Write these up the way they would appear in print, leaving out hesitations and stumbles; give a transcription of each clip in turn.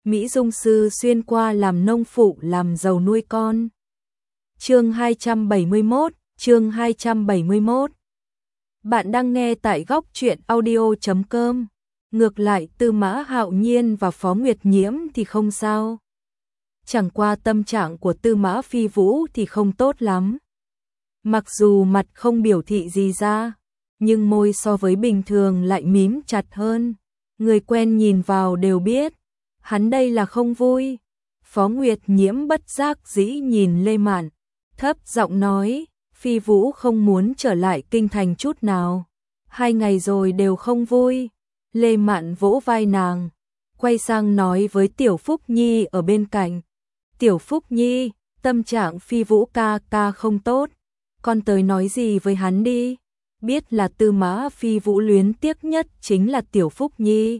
Mỹ Dung sư xuyên qua làm nông phụ làm giàu nuôi con. Chương 271, chương 271. Bạn đang nghe tại góc truyện audio.com. Ngược lại Tư Mã Hạo Nhiên và Phó Nguyệt Nhiễm thì không sao. Chẳng qua tâm trạng của Tư Mã Phi Vũ thì không tốt lắm. Mặc dù mặt không biểu thị gì ra, nhưng môi so với bình thường lại mím chặt hơn. Người quen nhìn vào đều biết, hắn đây là không vui. Phó Nguyệt Nhiễm bất giác dĩ nhìn Lê Mạn, thấp giọng nói, Phi Vũ không muốn trở lại kinh thành chút nào. 2 ngày rồi đều không vui. Lê Mạn vỗ vai nàng, quay sang nói với Tiểu Phúc Nhi ở bên cạnh. Tiểu Phúc Nhi, tâm trạng Phi Vũ ca ca không tốt, con tới nói gì với hắn đi. Biết là Tư Mã Phi Vũ luyến tiếc nhất chính là Tiểu Phúc Nhi,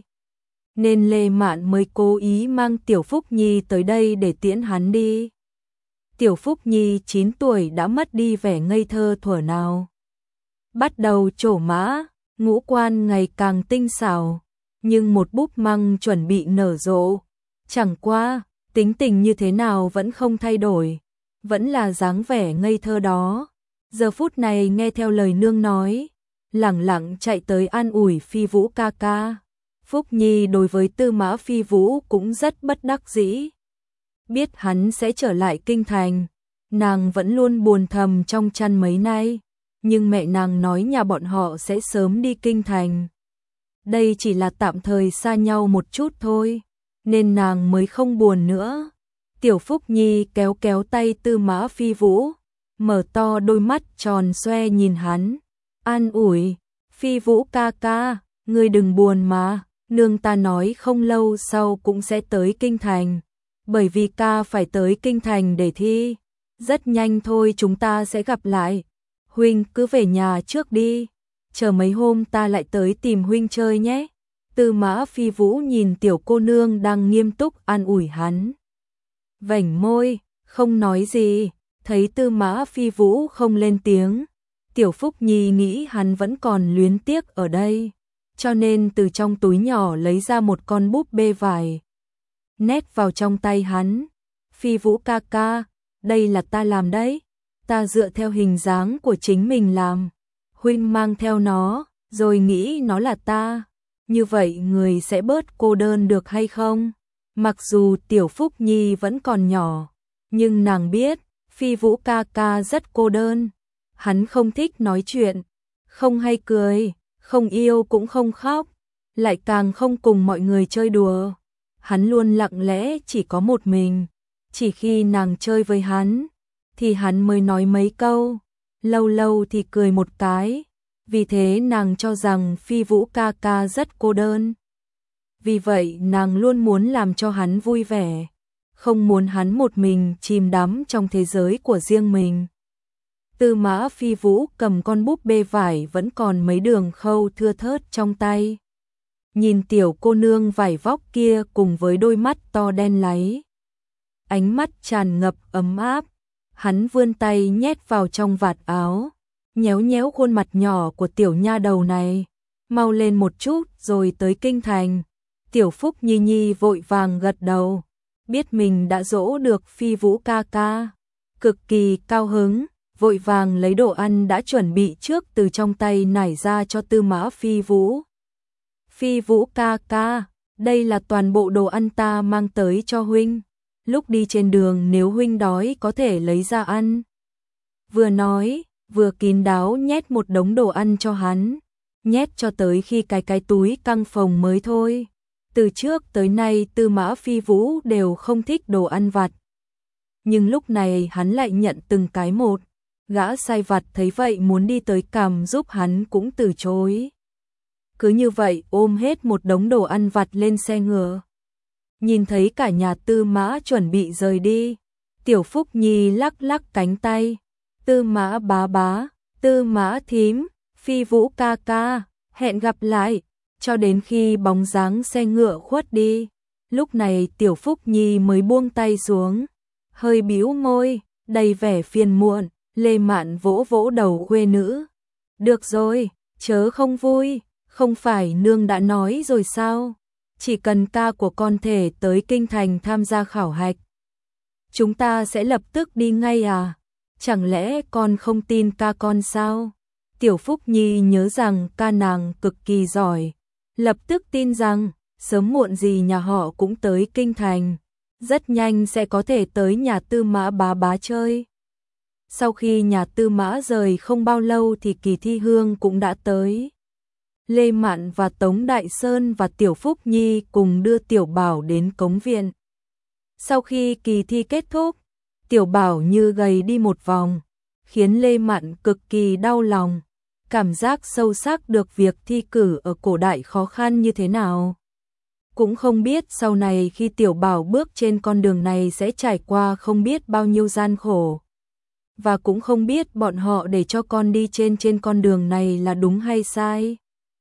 nên Lê Mạn mới cố ý mang Tiểu Phúc Nhi tới đây để tiễn hắn đi. Tiểu Phúc Nhi 9 tuổi đã mất đi vẻ ngây thơ thuở nào. Bắt đầu trổ mã, ngũ quan ngày càng tinh xảo, nhưng một búp măng chuẩn bị nở rộ. Chẳng qua, tính tình như thế nào vẫn không thay đổi, vẫn là dáng vẻ ngây thơ đó. Giờ phút này nghe theo lời nương nói, lẳng lặng chạy tới an ủi Phi Vũ ca ca. Phúc Nhi đối với Tư Mã Phi Vũ cũng rất bất đắc dĩ. Biết hắn sẽ trở lại kinh thành, nàng vẫn luôn buồn thầm trong chăn mấy nay, nhưng mẹ nàng nói nhà bọn họ sẽ sớm đi kinh thành. Đây chỉ là tạm thời xa nhau một chút thôi, nên nàng mới không buồn nữa. Tiểu Phúc Nhi kéo kéo tay Tư Mã Phi Vũ, mở to đôi mắt tròn xoe nhìn hắn, an ủi, Phi Vũ ca ca, ngươi đừng buồn mà, nương ta nói không lâu sau cũng sẽ tới kinh thành, bởi vì ca phải tới kinh thành để thi, rất nhanh thôi chúng ta sẽ gặp lại. Huynh cứ về nhà trước đi, chờ mấy hôm ta lại tới tìm huynh chơi nhé. Tư Mã Phi Vũ nhìn tiểu cô nương đang nghiêm túc an ủi hắn, vểnh môi, không nói gì. Thấy Tư Mã Phi Vũ không lên tiếng, Tiểu Phúc Nhi nghĩ hắn vẫn còn luyến tiếc ở đây, cho nên từ trong túi nhỏ lấy ra một con búp bê vải, nét vào trong tay hắn. Phi Vũ ca ca, đây là ta làm đấy, ta dựa theo hình dáng của chính mình làm. Huynh mang theo nó, rồi nghĩ nó là ta, như vậy người sẽ bớt cô đơn được hay không? Mặc dù Tiểu Phúc Nhi vẫn còn nhỏ, nhưng nàng biết Phi Vũ ca ca rất cô đơn. Hắn không thích nói chuyện, không hay cười, không yêu cũng không khóc, lại càng không cùng mọi người chơi đùa. Hắn luôn lặng lẽ chỉ có một mình, chỉ khi nàng chơi với hắn thì hắn mới nói mấy câu, lâu lâu thì cười một cái. Vì thế nàng cho rằng Phi Vũ ca ca rất cô đơn. Vì vậy nàng luôn muốn làm cho hắn vui vẻ, không muốn hắn một mình chìm đắm trong thế giới của riêng mình. Tư Mã Phi Vũ cầm con búp bê vải vẫn còn mấy đường khâu thưa thớt trong tay. Nhìn tiểu cô nương vải vóc kia cùng với đôi mắt to đen láy, ánh mắt tràn ngập ấm áp, hắn vươn tay nhét vào trong vạt áo, nhéo nhéo khuôn mặt nhỏ của tiểu nha đầu này. Mau lên một chút rồi tới kinh thành. Tiểu Phúc Nhi Nhi vội vàng gật đầu, biết mình đã dỗ được Phi Vũ ca ca, cực kỳ cao hứng, vội vàng lấy đồ ăn đã chuẩn bị trước từ trong tay nải ra cho Tư Mã Phi Vũ. Phi Vũ ca ca, đây là toàn bộ đồ ăn ta mang tới cho huynh, lúc đi trên đường nếu huynh đói có thể lấy ra ăn. Vừa nói, vừa kín đáo nhét một đống đồ ăn cho hắn, nhét cho tới khi cái túi căng phồng mới thôi. Từ trước tới nay Tư Mã Phi Vũ đều không thích đồ ăn vặt, nhưng lúc này hắn lại nhận từng cái một. Gã sai vặt thấy vậy muốn đi tới cầm giúp hắn cũng từ chối. Cứ như vậy ôm hết một đống đồ ăn vặt lên xe ngựa. Nhìn thấy cả nhà Tư Mã chuẩn bị rời đi, Tiểu Phúc Nhi lắc lắc cánh tay, Tư Mã bá bá, Tư Mã thím, Phi Vũ ca ca, hẹn gặp lại. Cho đến khi bóng dáng xe ngựa khuất đi, lúc này Tiểu Phúc Nhi mới buông tay xuống, hơi bĩu môi, đầy vẻ phiền muộn. Lê Mạn vỗ vỗ đầu khuê nữ, được rồi, chớ không vui, không phải nương đã nói rồi sao, chỉ cần ca của con thể tới kinh thành tham gia khảo hạch. Chúng ta sẽ lập tức đi ngay à? Chẳng lẽ con không tin ca con sao? Tiểu Phúc Nhi nhớ rằng ca nàng cực kỳ giỏi, lập tức tin rằng sớm muộn gì nhà họ cũng tới kinh thành, rất nhanh sẽ có thể tới nhà Tư Mã bá bá chơi. Sau khi nhà Tư Mã rời không bao lâu thì Kỳ Thi Hương cũng đã tới. Lê Mạn và Tống Đại Sơn và Tiểu Phúc Nhi cùng đưa Tiểu Bảo đến cống viện. Sau khi kỳ thi kết thúc, Tiểu Bảo như gầy đi một vòng, khiến Lê Mạn cực kỳ đau lòng, cảm giác sâu sắc được việc thi cử ở cổ đại khó khăn như thế nào. Cũng không biết sau này khi Tiểu Bảo bước trên con đường này sẽ trải qua không biết bao nhiêu gian khổ. Và cũng không biết bọn họ để cho con đi trên con đường này là đúng hay sai.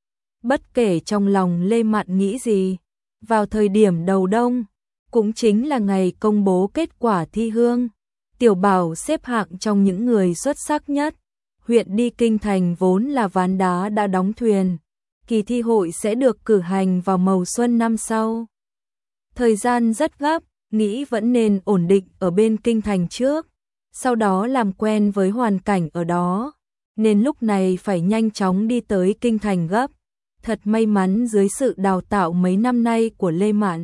Bất kể trong lòng Lê Mạn nghĩ gì, vào thời điểm đầu đông, cũng chính là ngày công bố kết quả thi hương, Tiểu Bảo xếp hạng trong những người xuất sắc nhất. Huyện đi kinh thành vốn là ván đá đã đóng thuyền, kỳ thi hội sẽ được cử hành vào mầu xuân năm sau. Thời gian rất gấp, nghĩ vẫn nên ổn định ở bên kinh thành trước, sau đó làm quen với hoàn cảnh ở đó, nên lúc này phải nhanh chóng đi tới kinh thành gấp. Thật may mắn dưới sự đào tạo mấy năm nay của Lê Mạn,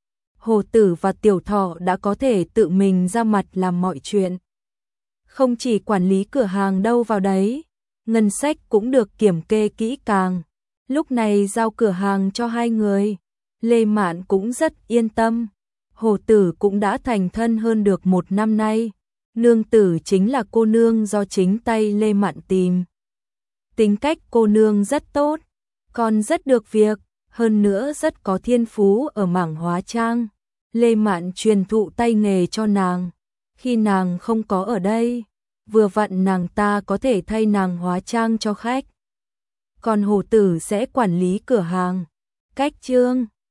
Hồ Tử và Tiểu Thọ đã có thể tự mình ra mặt làm mọi chuyện. Không chỉ quản lý cửa hàng đâu vào đấy, ngân sách cũng được kiểm kê kỹ càng. Lúc này giao cửa hàng cho hai người, Lê Mạn cũng rất yên tâm. Hồ Tử cũng đã thành thân hơn được 1 năm nay. Nương tử chính là cô nương do chính tay Lê Mạn tìm. Tính cách cô nương rất tốt, còn rất được việc, hơn nữa rất có thiên phú ở mảng hóa trang. Lê Mạn truyền thụ tay nghề cho nàng. Khi nàng không có ở đây, vừa vặn nàng ta có thể thay nàng hóa trang cho khách. Còn Hồ Tử sẽ quản lý cửa hàng. Cách chương